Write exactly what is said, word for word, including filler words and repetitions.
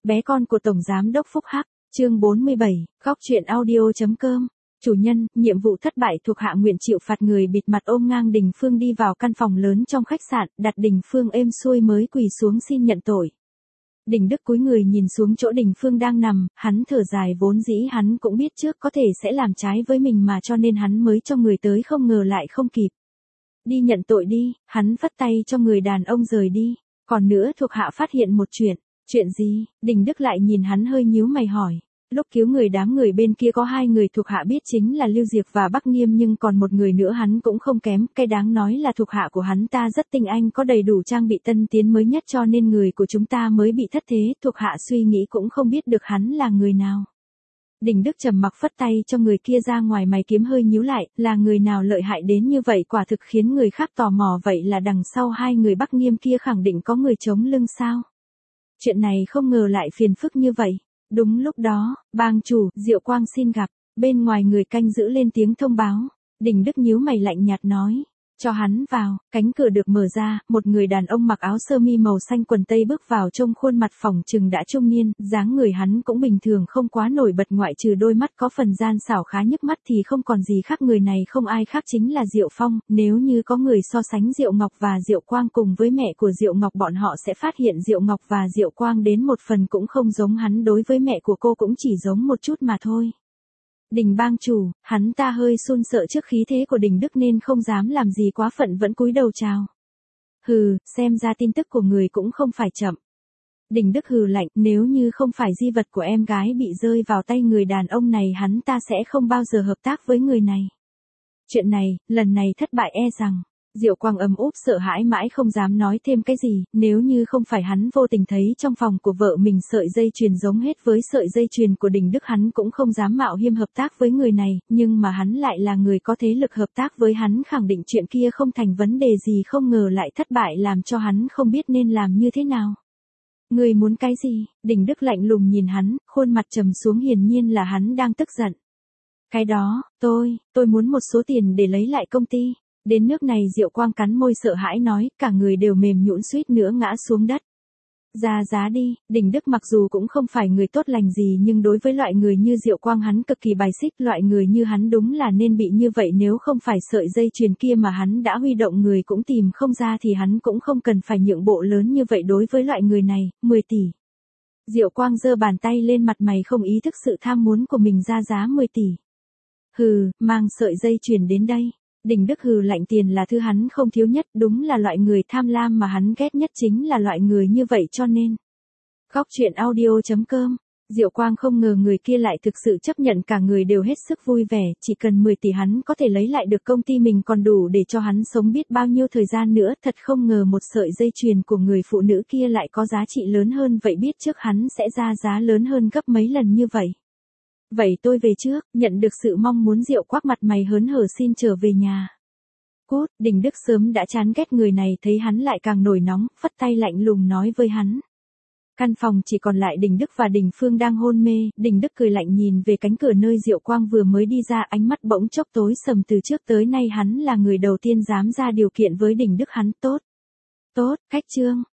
Bé con của Tổng Giám đốc Phúc Hắc, chương bốn mươi bảy, góc truyện audio.com. Chủ nhân, nhiệm vụ thất bại thuộc hạ nguyện chịu phạt. Người bịt mặt ôm ngang Đình Phương đi vào căn phòng lớn trong khách sạn, đặt Đình Phương êm xuôi mới quỳ xuống xin nhận tội. Đình Đức cúi người nhìn xuống chỗ Đình Phương đang nằm, hắn thở dài, vốn dĩ hắn cũng biết trước có thể sẽ làm trái với mình mà cho nên hắn mới cho người tới, không ngờ lại không kịp. Đi nhận tội đi, hắn vắt tay cho người đàn ông rời đi. Còn nữa, thuộc hạ phát hiện một chuyện. Chuyện gì? Đình Đức lại nhìn hắn hơi nhíu mày hỏi. Lúc cứu người, đám người bên kia có hai người thuộc hạ biết chính là Lưu Diệp và Bắc Nghiêm, nhưng còn một người nữa hắn cũng không kém. Cái đáng nói là thuộc hạ của hắn ta rất tinh anh, có đầy đủ trang bị tân tiến mới nhất, cho nên người của chúng ta mới bị thất thế. Thuộc hạ suy nghĩ cũng không biết được hắn là người nào. Đình Đức trầm mặc phất tay cho người kia ra ngoài, mày kiếm hơi nhíu lại, là người nào lợi hại đến như vậy, quả thực khiến người khác tò mò. Vậy là đằng sau hai người Bắc Nghiêm kia khẳng định có người chống lưng sao? Chuyện này không ngờ lại phiền phức như vậy. Đúng lúc đó, bang chủ, Diệu Quang xin gặp. Bên ngoài người canh giữ lên tiếng thông báo. Đình Đức nhíu mày lạnh nhạt nói. Cho hắn vào. Cánh cửa được mở ra, một người đàn ông mặc áo sơ mi màu xanh quần tây bước vào, trông khuôn mặt phỏng chừng đã trung niên, dáng người hắn cũng bình thường, không quá nổi bật, ngoại trừ đôi mắt có phần gian xảo khá nhức mắt thì không còn gì khác. Người này không ai khác chính là Diệu Phong. Nếu như có người so sánh Diệu Ngọc và Diệu Quang cùng với mẹ của Diệu Ngọc, bọn họ sẽ phát hiện Diệu Ngọc và Diệu Quang đến một phần cũng không giống hắn, đối với mẹ của cô cũng chỉ giống một chút mà thôi. Đình bang chủ, hắn ta hơi run sợ trước khí thế của Đình Đức nên không dám làm gì quá phận, vẫn cúi đầu chào. Hừ, xem ra tin tức của người cũng không phải chậm. Đình Đức hừ lạnh, nếu như không phải di vật của em gái bị rơi vào tay người đàn ông này, hắn ta sẽ không bao giờ hợp tác với người này. Chuyện này, lần này thất bại e rằng. Diệu Quang ấm úp sợ hãi mãi không dám nói thêm cái gì, nếu như không phải hắn vô tình thấy trong phòng của vợ mình sợi dây chuyền giống hết với sợi dây chuyền của Đình Đức, hắn cũng không dám mạo hiểm hợp tác với người này, nhưng mà hắn lại là người có thế lực, hợp tác với hắn khẳng định chuyện kia không thành vấn đề gì, không ngờ lại thất bại làm cho hắn không biết nên làm như thế nào. Người muốn cái gì? Đình Đức lạnh lùng nhìn hắn, khuôn mặt trầm xuống, hiển nhiên là hắn đang tức giận. Cái đó, tôi, tôi muốn một số tiền để lấy lại công ty. Đến nước này Diệu Quang cắn môi sợ hãi nói, cả người đều mềm nhũn suýt nữa ngã xuống đất. Ra giá đi. Đình Đức mặc dù cũng không phải người tốt lành gì, nhưng đối với loại người như Diệu Quang hắn cực kỳ bài xích, loại người như hắn đúng là nên bị như vậy, nếu không phải sợi dây chuyền kia mà hắn đã huy động người cũng tìm không ra thì hắn cũng không cần phải nhượng bộ lớn như vậy đối với loại người này. mười tỷ. Diệu Quang giơ bàn tay lên, mặt mày không ý thức sự tham muốn của mình, ra giá mười tỷ. Hừ, mang sợi dây chuyền đến đây. Đình Đức hừ lạnh, tiền là thứ hắn không thiếu nhất, đúng là loại người tham lam mà hắn ghét nhất chính là loại người như vậy, cho nên. Góc truyện audio.com. Diệu Quang không ngờ người kia lại thực sự chấp nhận, cả người đều hết sức vui vẻ, chỉ cần mười tỷ hắn có thể lấy lại được công ty mình, còn đủ để cho hắn sống biết bao nhiêu thời gian nữa. Thật không ngờ một sợi dây chuyền của người phụ nữ kia lại có giá trị lớn hơn vậy, biết trước hắn sẽ ra giá lớn hơn gấp mấy lần như vậy. Vậy tôi về trước. Nhận được sự mong muốn, Diệu Quang mặt mày hớn hở xin trở về nhà. Cút. Đình Đức sớm đã chán ghét người này, thấy hắn lại càng nổi nóng, phất tay lạnh lùng nói với hắn. Căn phòng chỉ còn lại Đình Đức và Đình Phương đang hôn mê. Đình Đức cười lạnh nhìn về cánh cửa nơi Diệu Quang vừa mới đi ra, ánh mắt bỗng chốc tối sầm. Từ trước tới nay hắn là người đầu tiên dám ra điều kiện với Đình Đức, hắn tốt. Tốt, khách trương.